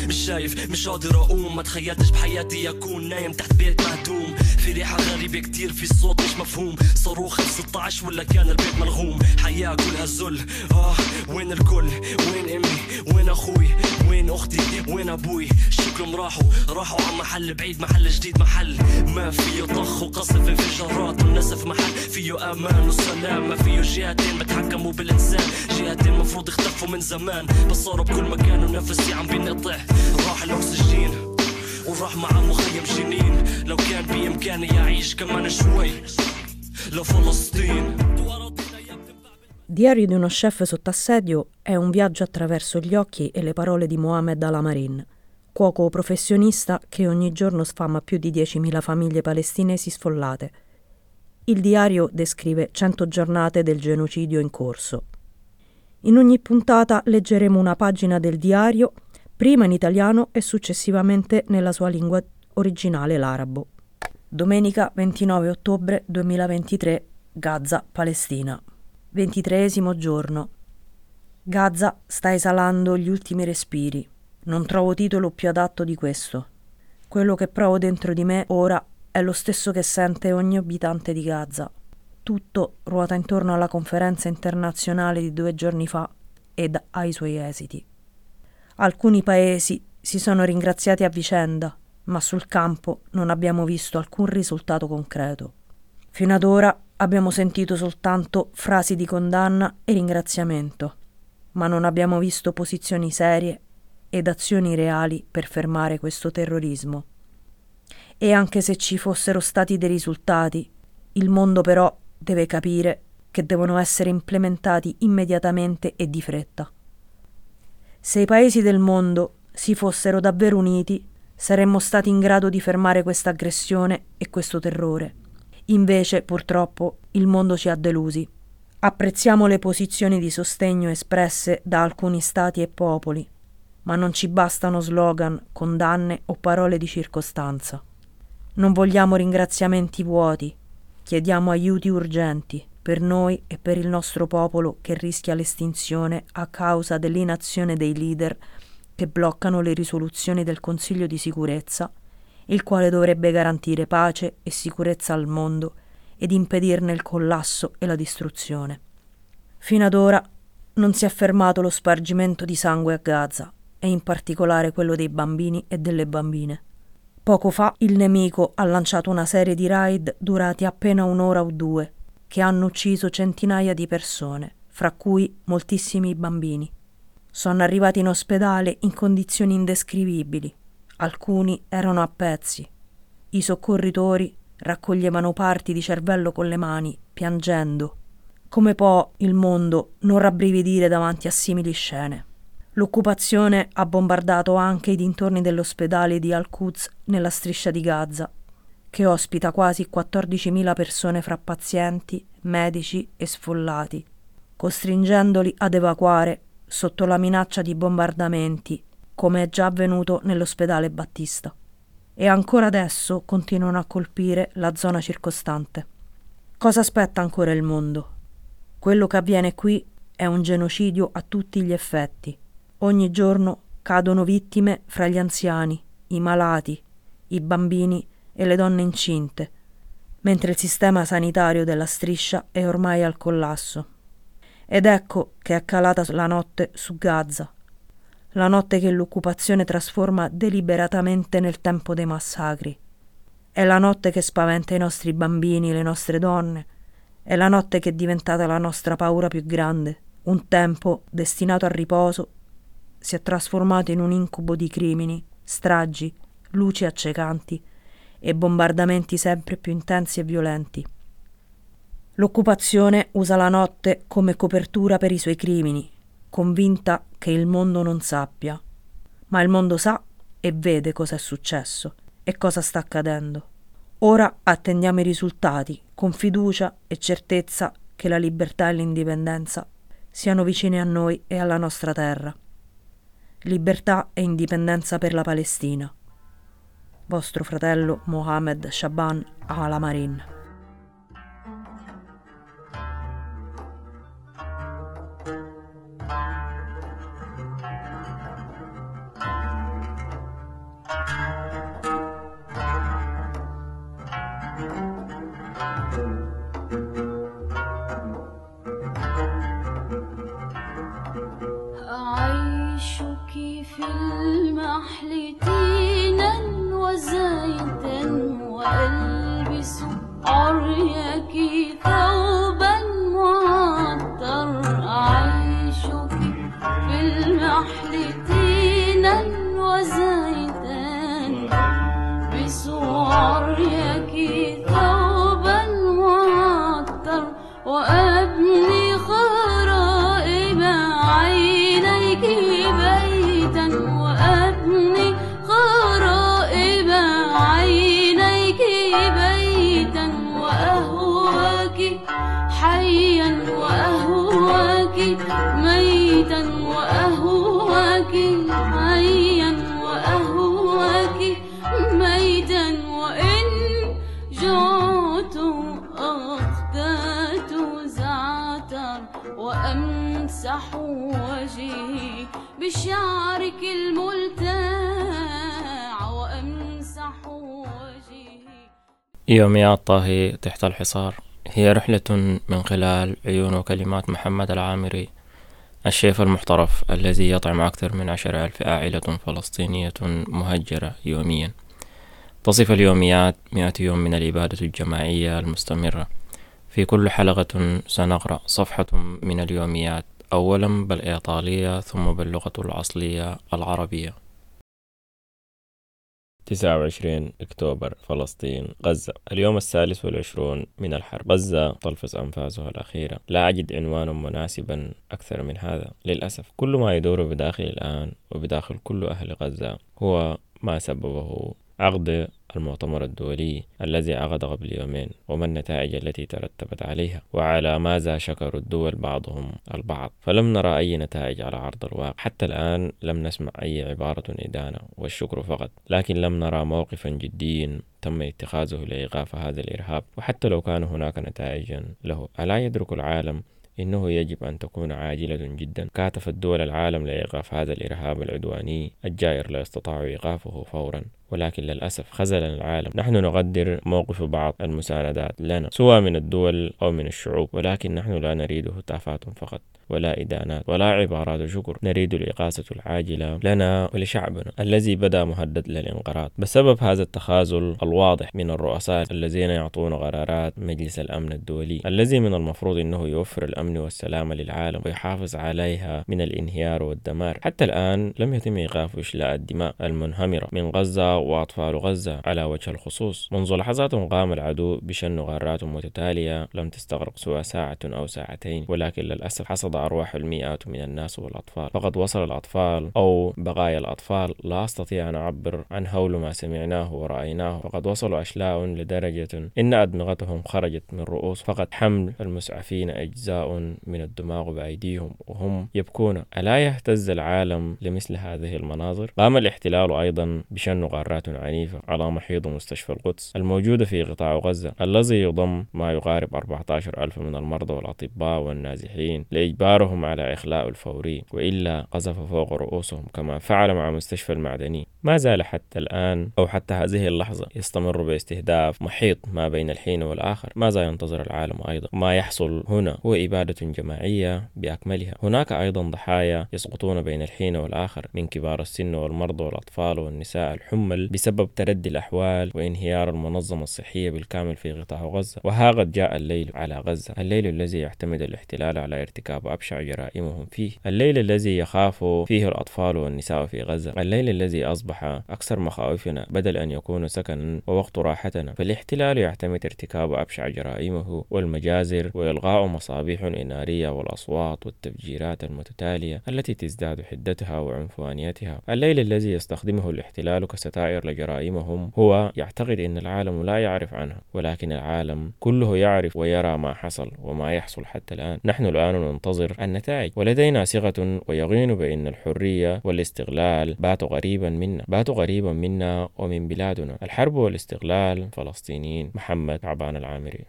مش شايف مش قادر اقوم ما تخيلتش بحياتي اكون نايم تحت بيت مهدوم في ريحة غريبة كتير في صوت مش مفهوم صاروخ 16 ولا كان البيت ملغوم حياة كلها ذل وين الكل وين امي وين اخوي وين اختي وين ابوي شكلهم راحوا على محل بعيد محل جديد محل ما فيه طخ وقصف انفجارات والنسف محل فيه امان وسلام ما فيه جهتين بتحكموا بالانسان جهتين مفروض اختفوا من زمان بس صاروا بكل مكان ونفسي عم بينقطع راح الاكسجين وراح مع مخيم جنين لو كان بامكاني اعيش كمان شوي لفلسطين. Diario di uno chef sotto assedio è un viaggio attraverso gli occhi e le parole di Mohamed Al-Amarin, cuoco professionista che ogni giorno sfama più di 10.000 famiglie palestinesi sfollate. Il diario descrive 100 giornate del genocidio in corso. In ogni puntata leggeremo una pagina del diario, prima in italiano e successivamente nella sua lingua originale, l'arabo. Domenica 29 ottobre 2023, Gaza, Palestina. 23esimo giorno. Gaza sta esalando gli ultimi respiri. Non trovo titolo più adatto di questo. Quello che provo dentro di me ora è lo stesso che sente ogni abitante di Gaza. Tutto ruota intorno alla conferenza internazionale di 2 giorni fa ed ai suoi esiti. Alcuni paesi si sono ringraziati a vicenda, ma sul campo non abbiamo visto alcun risultato concreto. Fino ad ora abbiamo sentito soltanto frasi di condanna e ringraziamento, ma non abbiamo visto posizioni serie ed azioni reali per fermare questo terrorismo. E anche se ci fossero stati dei risultati, il mondo però deve capire che devono essere implementati immediatamente e di fretta. Se i paesi del mondo si fossero davvero uniti, saremmo stati in grado di fermare questa aggressione e questo terrore. Invece, purtroppo, il mondo ci ha delusi. Apprezziamo le posizioni di sostegno espresse da alcuni stati e popoli, ma non ci bastano slogan, condanne o parole di circostanza. Non vogliamo ringraziamenti vuoti, chiediamo aiuti urgenti per noi e per il nostro popolo che rischia l'estinzione a causa dell'inazione dei leader che bloccano le risoluzioni del Consiglio di sicurezza, il quale dovrebbe garantire pace e sicurezza al mondo ed impedirne il collasso e la distruzione. Fino ad ora non si è fermato lo spargimento di sangue a Gaza, e in particolare quello dei bambini e delle bambine. Poco fa il nemico ha lanciato una serie di raid durati appena 1 ora o 2, che hanno ucciso centinaia di persone, fra cui moltissimi bambini. Sono arrivati in ospedale in condizioni indescrivibili. Alcuni erano a pezzi. I soccorritori raccoglievano parti di cervello con le mani, piangendo. Come può il mondo non rabbrividire davanti a simili scene? L'occupazione ha bombardato anche i dintorni dell'ospedale di Al-Quds nella striscia di Gaza, che ospita quasi 14.000 persone fra pazienti, medici e sfollati, costringendoli ad evacuare sotto la minaccia di bombardamenti, come è già avvenuto nell'ospedale Battista. E ancora adesso continuano a colpire la zona circostante. Cosa aspetta ancora il mondo? Quello che avviene qui è un genocidio a tutti gli effetti. Ogni giorno cadono vittime fra gli anziani, i malati, i bambini e le donne incinte, mentre il sistema sanitario della striscia è ormai al collasso. Ed ecco che è calata la notte su Gaza, la notte che l'occupazione trasforma deliberatamente nel tempo dei massacri. È la notte che spaventa i nostri bambini, le nostre donne. È la notte che è diventata la nostra paura più grande. Un tempo destinato al riposo si è trasformato in un incubo di crimini, stragi, luci accecanti e bombardamenti sempre più intensi e violenti. L'occupazione usa la notte come copertura per i suoi crimini, convinta che il mondo non sappia. Ma il mondo sa e vede cosa è successo e cosa sta accadendo. Ora attendiamo i risultati, con fiducia e certezza che la libertà e l'indipendenza siano vicine a noi e alla nostra terra. Libertà e indipendenza per la Palestina. Vostro fratello Mohamed Shaban Al-Amarin. وأمسح وجهي بشعرك الملتاع وأمسح وجهي. يوميات طاهي تحت الحصار هي رحلة من خلال عيون وكلمات محمد العامري، الشيف المحترف الذي يطعم أكثر من 10,000 عائلة فلسطينية مهجرة يوميا. تصف اليوميات 100 يوم من الإبادة الجماعية المستمرة. في كل حلقة سنقرأ صفحة من اليوميات، أولا بالإيطالية ثم باللغة الأصلية العربية. 29 أكتوبر، فلسطين، غزة. اليوم 23 من الحرب. غزة تلفظ أنفاسها الأخيرة. لا أجد عنوانا مناسبا أكثر من هذا. للأسف كل ما يدور بداخل الآن وبداخل كل أهل غزة هو ما سببه عقد المؤتمر الدولي الذي عقد قبل يومين، وما النتائج التي ترتبت عليها، وعلى ماذا شكر الدول بعضهم البعض. فلم نرى أي نتائج على عرض الواقع. حتى الآن لم نسمع أي عبارة إدانة والشكر فقط، لكن لم نرى موقفا جديا تم اتخاذه لإيقاف هذا الإرهاب. وحتى لو كان هناك نتائج له، ألا يدرك العالم إنه يجب أن تكون عاجلة جدا؟ كاتفت دول العالم لإيقاف هذا الإرهاب العدواني الجائر، لا يستطاع إيقافه فورا، ولكن للأسف خذلنا العالم. نحن نقدر موقف بعض المساندات لنا سواء من الدول أو من الشعوب، ولكن نحن لا نريد هتافات فقط ولا إدانات ولا عبارات شكر. نريد الإغاثة العاجلة لنا ولشعبنا الذي بدأ مهدد للانقراض بسبب هذا التخاذل الواضح من الرؤساء الذين يعطون قرارات مجلس الأمن الدولي، الذي من المفروض أنه يوفر الأمن والسلام للعالم ويحافظ عليها من الانهيار والدمار. حتى الآن لم يتم إيقاف إشلاء الدماء المنهمرة من غزة وأطفال غزة على وجه الخصوص. منذ لحظات قام العدو بشن غارات متتالية لم تستغرق سوى ساعة أو ساعتين، ولكن للأسف حصد أرواح المئات من الناس والأطفال. فقد وصل الأطفال أو بقايا الأطفال، لا أستطيع أن أعبر عن هول ما سمعناه ورأيناه. فقد وصلوا أشلاء لدرجة إن أدمغتهم خرجت من رؤوس، فقد حمل المسعفين أجزاء من الدماغ بأيديهم وهم يبكون. ألا يهتز العالم لمثل هذه المناظر؟ قام الاحتلال أيضا بشن غارات عنيفة على محيط مستشفى القدس الموجودة في قطاع غزة، الذي يضم ما يقارب 14,000 من المرضى والأطباء والنازحين، لإجبارهم على إخلاء الفوري، وإلا قذف فوق رؤوسهم كما فعل مع مستشفى المعدني. ما زال حتى الآن أو حتى هذه اللحظة يستمر باستهداف محيط ما بين الحين والآخر. ماذا ينتظر العالم أيضا؟ ما يحصل هنا هو إبادة جماعية بأكملها. هناك أيضا ضحايا يسقطون بين الحين والآخر من كبار السن والمرضى والأطفال والنساء الحمل بسبب تردي الأحوال وانهيار المنظمة الصحية بالكامل في قطاع غزة. وها قد جاء الليل على غزة، الليل الذي يعتمد الاحتلال على ارتكاب أبشع جرائمهم فيه، الليل الذي يخاف فيه الأطفال والنساء في غزة، الليل الذي أصبح أكثر مخاوفنا بدل أن يكون سكنا ووقت راحتنا. فالاحتلال يعتمد ارتكاب أبشع جرائمه والمجازر وإلغاء مصابيح النارية والأصوات والتفجيرات المتتالية التي تزداد حدتها وعنفوانيتها. الليل الذي يستخدمه الاحتلال كستائر لجرائمهم هو يعتقد أن العالم لا يعرف عنها، ولكن العالم كله يعرف ويرى ما حصل وما يحصل حتى الآن. نحن الآن ننتظر النتائج، ولدينا ثقة ويقين بأن الحرية والاستقلال باتوا قريبا منا ومن بلادنا. الحرب والاستقلال، فلسطينيين. محمد عبان العامري.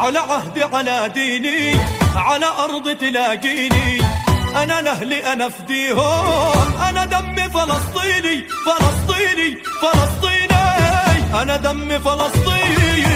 على عهدي على ديني على أرض تلاقيني، أنا لأهلي أنا فديهم، أنا دمي فلسطيني فلسطيني فلسطيني، أنا دمي فلسطيني.